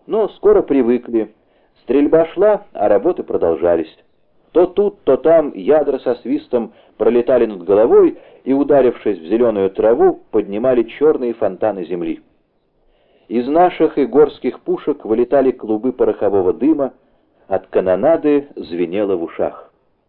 Но скоро привыкли. Стрельба шла, а работы продолжались. То тут, то там ядра со свистом пролетали над головой и, ударившись в зеленую траву, поднимали черные фонтаны земли. Из наших и горских пушек вылетали клубы порохового дыма, от канонады звенело в ушах.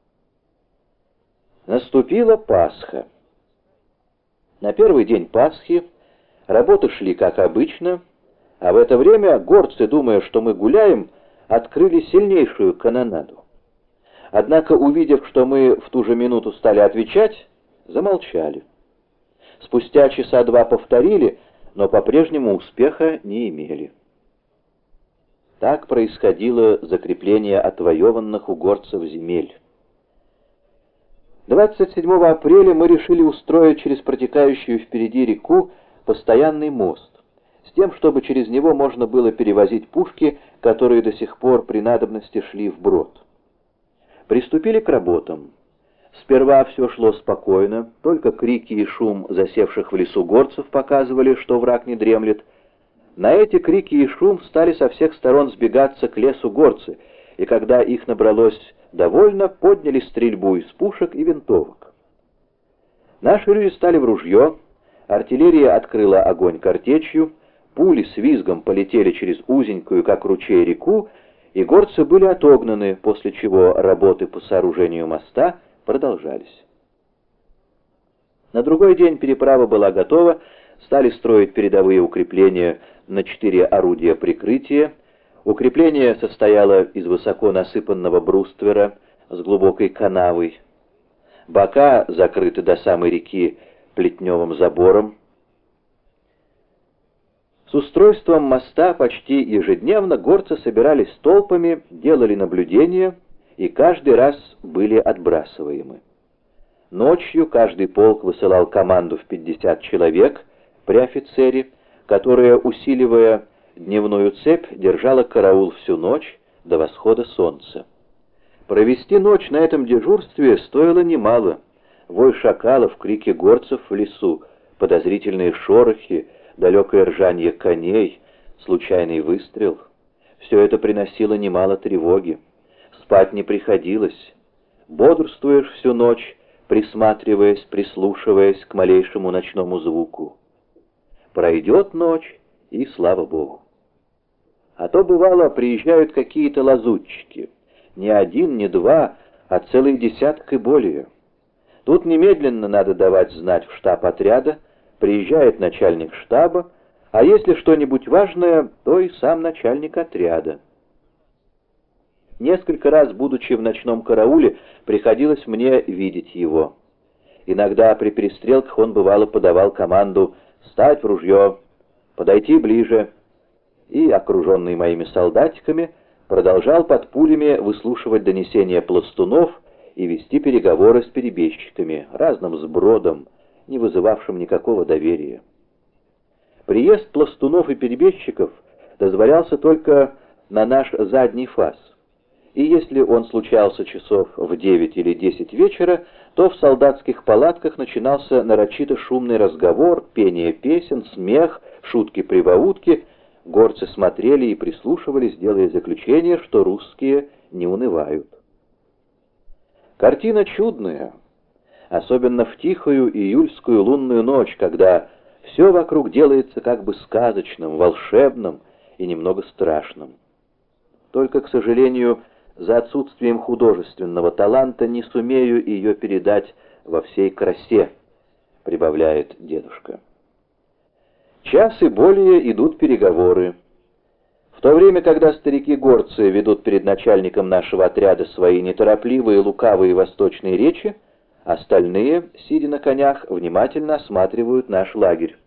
Наступила Пасха. На первый день Пасхи работы шли как обычно, а в это время горцы, думая, что мы гуляем, открыли сильнейшую канонаду. Однако, увидев, что мы в ту же минуту стали отвечать, замолчали. Спустя часа два повторили, но по-прежнему успеха не имели. Так происходило закрепление отвоеванных у горцев земель. 27 апреля мы решили устроить через протекающую впереди реку постоянный мост, с тем, чтобы через него можно было перевозить пушки, которые до сих пор при надобности шли вброд. Приступили к работам. Сперва все шло спокойно, только крики и шум засевших в лесу горцев показывали, что враг не дремлет. На эти крики и шум стали со всех сторон сбегаться к лесу горцы, и когда их набралось довольно, подняли стрельбу из пушек и винтовок. Наши люди стали в ружье, артиллерия открыла огонь картечью, пули с визгом полетели через узенькую, как ручей, реку, и горцы были отогнаны, после чего работы по сооружению моста продолжались. На другой день переправа была готова, стали строить передовые укрепления на 4 орудия прикрытия. Укрепление состояло из высоко насыпанного бруствера с глубокой канавой. Бока закрыты до самой реки плетневым забором. С устройством моста почти ежедневно горцы собирались толпами, делали наблюдения и каждый раз были отбрасываемы. Ночью каждый полк высылал команду в 50 человек при офицере, которая, усиливая дневную цепь, держала караул всю ночь до восхода солнца. Провести ночь на этом дежурстве стоило немало. Вой шакалов, крики горцев в лесу, подозрительные шорохи, далекое ржанье коней, случайный выстрел — все это приносило немало тревоги. Спать не приходилось. Бодрствуешь всю ночь, присматриваясь, прислушиваясь к малейшему ночному звуку. Пройдет ночь, и слава Богу. А то, бывало, приезжают какие-то лазутчики. Не один, не два, а целый десяток и более. Тут немедленно надо давать знать в штаб отряда, приезжает начальник штаба, а если что-нибудь важное, то и сам начальник отряда. Несколько раз, будучи в ночном карауле, приходилось мне видеть его. Иногда при перестрелках он, бывало, подавал команду «Встать в ружье! Подойти ближе!» и, окруженный моими солдатиками, продолжал под пулями выслушивать донесения пластунов и вести переговоры с перебежчиками, разным сбродом, не вызывавшим никакого доверия. Приезд пластунов и перебежчиков дозволялся только на наш задний фас, и если он случался часов в 9 или 10 вечера, то в солдатских палатках начинался нарочито шумный разговор, пение песен, смех, шутки-прибаутки. Горцы смотрели и прислушивались, делая заключение, что русские не унывают. Картина чудная, особенно в тихую июльскую лунную ночь, когда все вокруг делается как бы сказочным, волшебным и немного страшным. Только, к сожалению, за отсутствием художественного таланта не сумею ее передать во всей красе, прибавляет дедушка. Час и более идут переговоры. В то время, когда старики-горцы ведут перед начальником нашего отряда свои неторопливые, лукавые восточные речи, остальные, сидя на конях, внимательно осматривают наш лагерь.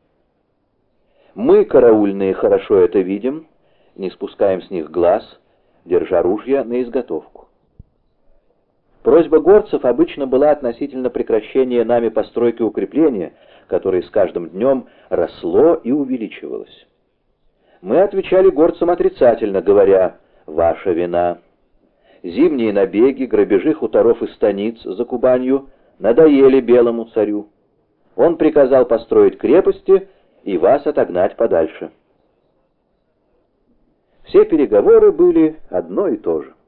Мы, караульные, хорошо это видим, не спускаем с них глаз, держа ружья на изготовку. Просьба горцев обычно была относительно прекращения нами постройки укрепления, которое с каждым днем росло и увеличивалось. Мы отвечали горцам отрицательно, говоря: «Ваша вина. Зимние набеги, грабежи хуторов и станиц за Кубанью надоели белому царю. Он приказал построить крепости и вас отогнать подальше». Все переговоры были одно и то же.